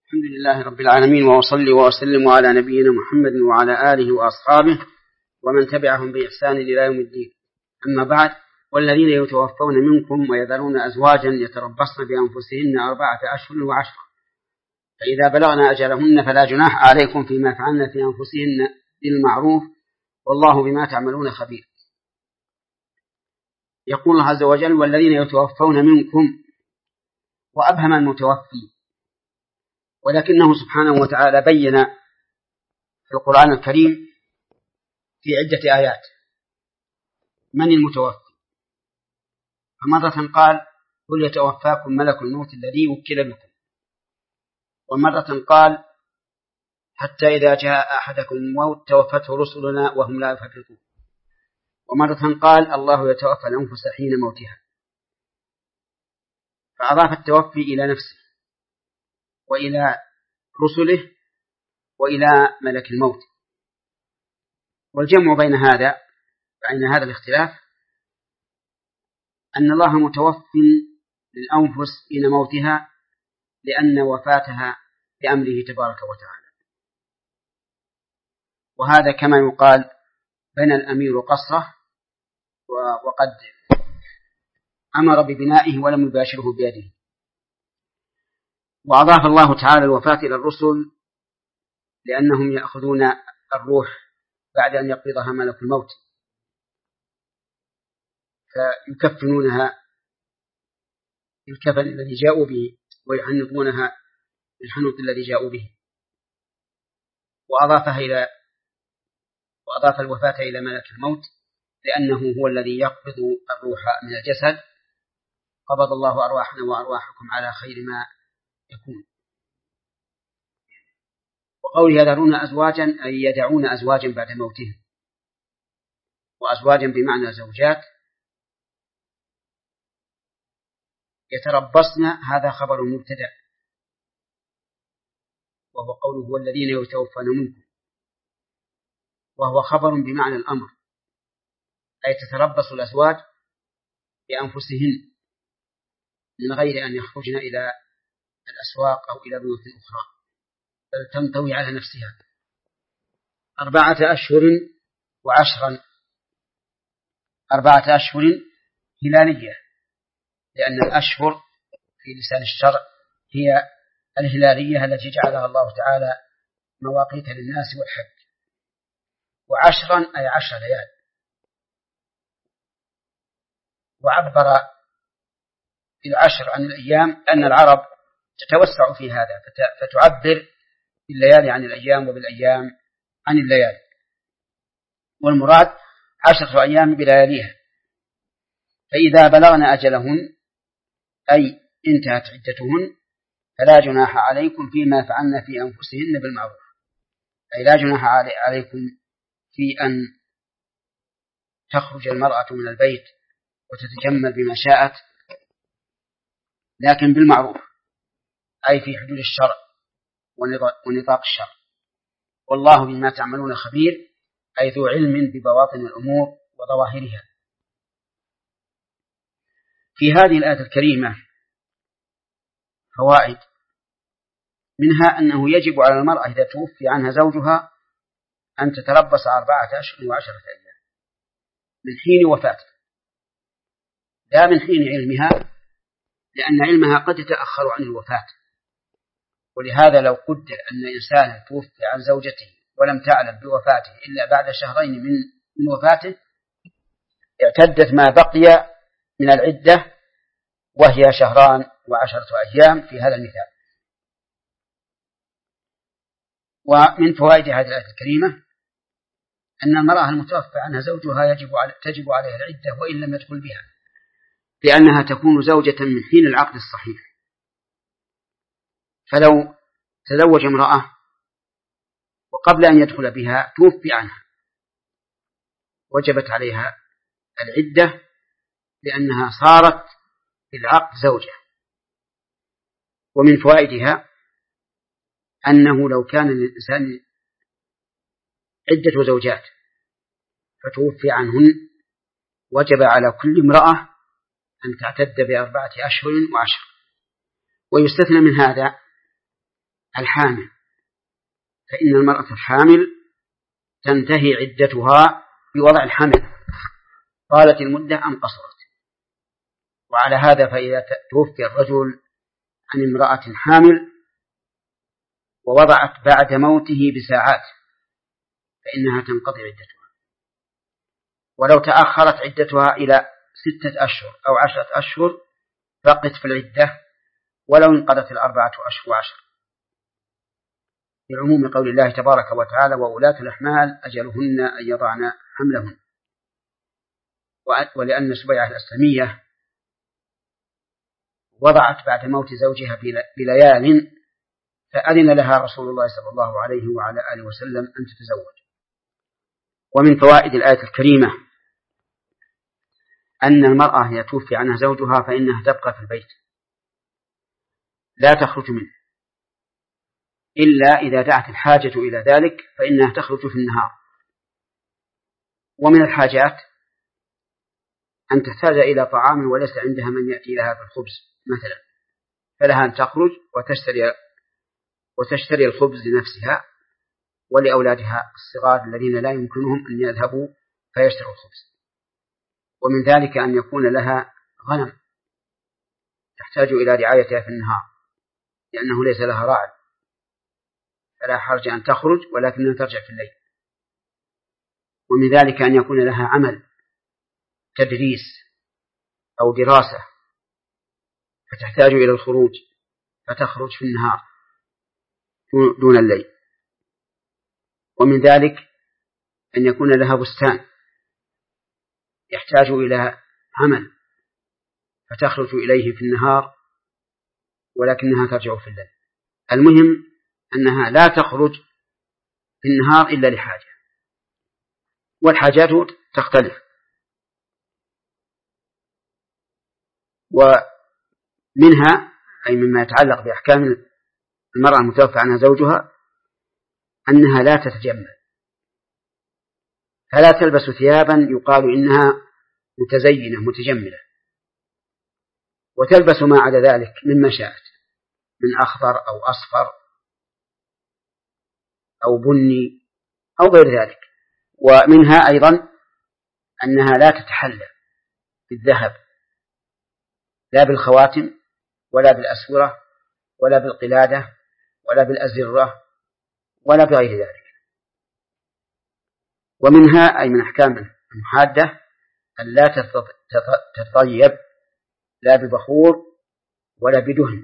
الحمد لله رب العالمين، وأصلي وأسلم على نبينا محمد وعلى آله وأصحابه ومن تبعهم بإحسان إلى يوم الدين. أما بعد، والذين يتوفون منكم ويذرون أزواجا يتربصن بأنفسهن 4 أشهر و10، فإذا بلغن أجلهن فلا جناح عليكم فيما فعلن في أنفسهن بالمعروف، والله بما تعملون خبير. يقول الله عز وجل: والذين يتوفون منكم، وأبهم المتوفي، ولكنه سبحانه وتعالى بين في القرآن الكريم في عدة آيات من المتوفي. فمرة قال: قل يتوفاكم ملك الموت الذي وكل بكم، ومرة قال: حتى إذا جاء أحدكم الموت توفته رسلنا وهم لا يفرطون، ومرة قال: الله يتوفى الأنفس حين موتها. فأضاف التوفي إلى نفسه وإلى رسله وإلى ملك الموت. والجمع بين هذا الاختلاف أن الله متوفٍ للأنفس حين موتها، لأن وفاتها بأمره تبارك وتعالى، وهذا كما يقال: بنى الأمير قصره وقد أمر ببنائه ولم يباشره بيده. وأضاف الله تعالى الوفاة إلى الرسل لأنهم يأخذون الروح بعد أن يقبضها ملك الموت، فيكفنونها بالكفن الذي جاءوا به ويحنطونها بالحنوط الذي جاءوا به. وأضاف الوفاة إلى ملك الموت لأنه هو الذي يقبض الروح من الجسد. قبض الله أرواحنا وأرواحكم على خير ما يكون. وقوله يذرون أزواجا أي يدعون أزواجا بعد موتهم، وأزواجا بمعنى زوجات. يتربصن هذا خبر مبتدأ، وهو قوله والذين يتوفون منكم، وهو خبر بمعنى الأمر، أي تتربص الأزواج بأنفسهن من غير أن يخرجن إلى الأسواق أو إلى بيوت أخرى، بل تنطوي على نفسها 4 أشهر و10. 4 أشهر هلالية، لأن الأشهر في لسان الشرع هي الهلالية التي جعلها الله تعالى مواقيت للناس والحج. و10 أي 10 ليال. وعبر في 10 عن الأيام أن العرب تتوسع في هذا، فتعبر بالليالي عن الأيام وبالأيام عن الليالي، والمراد 10 أيام بلياليها. فإذا بلغن أجلهن أي انتهت عدتهن فلا جناح عليكم فيما فعلن في أنفسهن بالمعروف، أي لا جناح عليكم في أن تخرج المرأة من البيت وتتجمل بما شاءت، لكن بالمعروف، أي في حدود الشرع ونطاق الشرع. والله بما تعملون خبير، أي ذو علم ببواطن الأمور وظواهرها. في هذه الآية الكريمة فوائد، منها أنه يجب على المرأة إذا توفي عنها زوجها أن تتربص 4 أشهر و10 أيام من حين وفاته، لا من حين علمها، لأن علمها قد يتأخر عن الوفاة. ولهذا لو قدر أن إنسانا توفي عن زوجته ولم تعلم بوفاته إلا بعد 2 شهر من وفاته، اعتدت ما بقي من العدة، وهي 2 شهر و10 أيام في هذا المثال. ومن فوائد هذه الآية الكريمة أن المرأة المتوفى عنها زوجها تجب عليها العدة وإن لم يدخل بها، لأنها تكون زوجة من حين العقد الصحيح. فلو تزوج امرأة وقبل أن يدخل بها توفي عنها وجبت عليها العدة، لأنها صارت في العقد زوجة. ومن فوائدها أنه لو كان للإنسان عدة زوجات فتوفي عنهن، وجب على كل امرأة أن تعتد ب4 أشهر و10. ويستثنى من هذا الحامل، فإن المرأة الحامل تنتهي عدتها بوضع الحمل، طالت المدة أم قصرت. وعلى هذا فإذا توفي الرجل عن امرأة حامل ووضعت بعد موته بساعات فإنها تنقضي عدتها، ولو تأخرت عدتها إلى 6 أشهر أو 10 أشهر بقت في العدة ولو انقضت 4 أشهر و10، لعموم قول الله تبارك وتعالى: وأولاة الأحمال أجلهن أن يضعن حملهن. ولأن سبيعة الأسلمية وضعت بعد موت زوجها بليال فأذن لها رسول الله صلى الله عليه وعلى آله وسلم أن تتزوج. ومن فوائد الآية الكريمة أن المرأة إذا توفي عنها زوجها فإنها تبقى في البيت لا تخرج منه، إلا إذا دعت الحاجة إلى ذلك فإنها تخرج في النهار. ومن الحاجات أن تحتاج إلى طعام وليس عندها من يأتي لها بالخبز مثلا، فلها أن تخرج وتشتري الخبز لنفسها ولأولادها الصغار الذين لا يمكنهم أن يذهبوا فيشتروا الخبز. ومن ذلك أن يكون لها غنم تحتاج إلى رعايتها في النهار لأنه ليس لها راعي، فلا حرج أن تخرج ولكنها ترجع في الليل. ومن ذلك أن يكون لها عمل تدريس أو دراسة فتحتاج إلى الخروج فتخرج في النهار دون الليل. ومن ذلك أن يكون لها بستان يحتاج إلى عمل فتخرج إليه في النهار ولكنها ترجع في الليل. المهم أنها لا تخرج في النهار إلا لحاجة، والحاجات تختلف. ومنها أي مما يتعلق بأحكام المرأة المتوفى عنها زوجها أنها لا تتجمل، فلا تلبس ثيابا يقال إنها متزينة متجملة، وتلبس ما عدا ذلك مما شاءت من أخضر أو أصفر أو بني أو غير ذلك. ومنها أيضا أنها لا تتحلى بالذهب لا بالخواتم ولا بالأسورة ولا بالقلادة ولا بالأزرة ولا بغير ذلك. ومنها أي من أحكام المحادة أن لا تتطيب لا ببخور ولا بدهن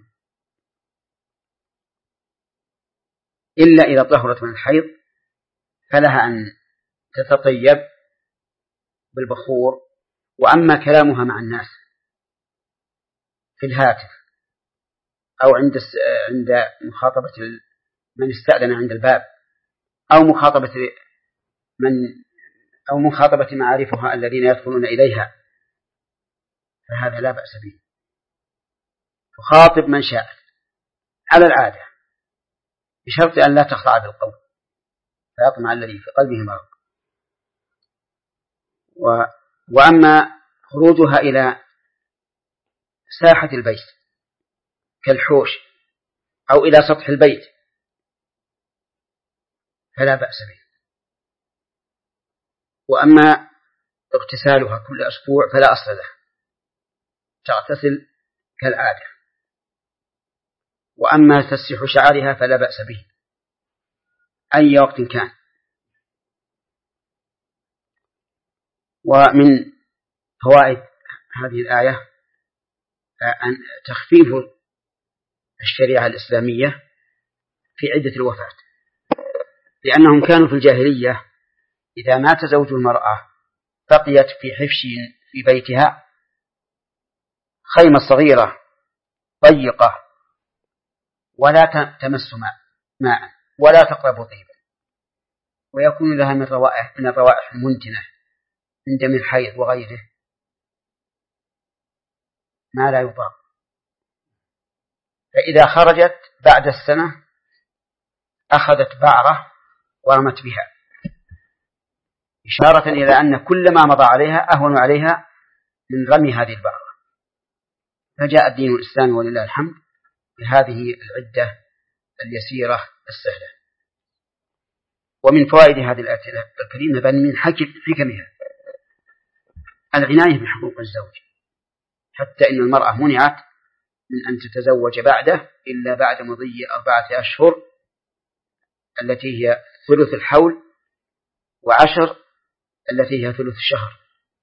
إلا إذا طهرت من الحيض فلها أن تتطيب بالبخور. وأما كلامها مع الناس في الهاتف أو عند مخاطبة من استأذن عند الباب أو مخاطبة معارفها الذين يدخلون إليها فهذا لا بأس به، تخاطب من شاء على العادة بشرط أن لا تخضع بالقول فيطمع الذي في قلبه مرض. وأما خروجها إلى ساحة البيت كالحوش أو إلى سطح البيت فلا بأس به. وأما اغتسالها كل أسبوع فلا أصل له، تغتسل كالعادة. وأما تسريح شعرها فلا بأس به أي وقت كان. ومن فوائد هذه الآية أن تخفيف الشريعة الإسلامية في عدة الوفاة، لأنهم كانوا في الجاهلية إذا مات زوج المرأة بقيت في حفش في بيتها خيمة صغيرة ضيقة ولا تمس ماء ولا تقرب طيبا، ويكون لها من الروائح المنتنة من دم الحيض وغيره ما لا يطاق. فإذا خرجت بعد السنة أخذت بعرة ورمت بها إشارة إلى أن كل ما مضى عليها أهون عليها من رمي هذه البعرة. فجاء الدين الإسلامي ولله الحمد بهذه العدة اليسيرة السهلة. ومن فوائد هذه الآية الكريمة بل من حكمها العناية بحقوق الزوج، حتى إن المرأة منعت من أن تتزوج بعده إلا بعد مضي 4 أشهر التي هي ثلث الحول، و10 التي هي ثلث الشهر.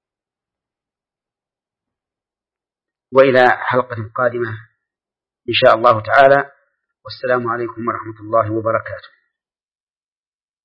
وإلى حلقة قادمة إن شاء الله تعالى، والسلام عليكم ورحمة الله وبركاته.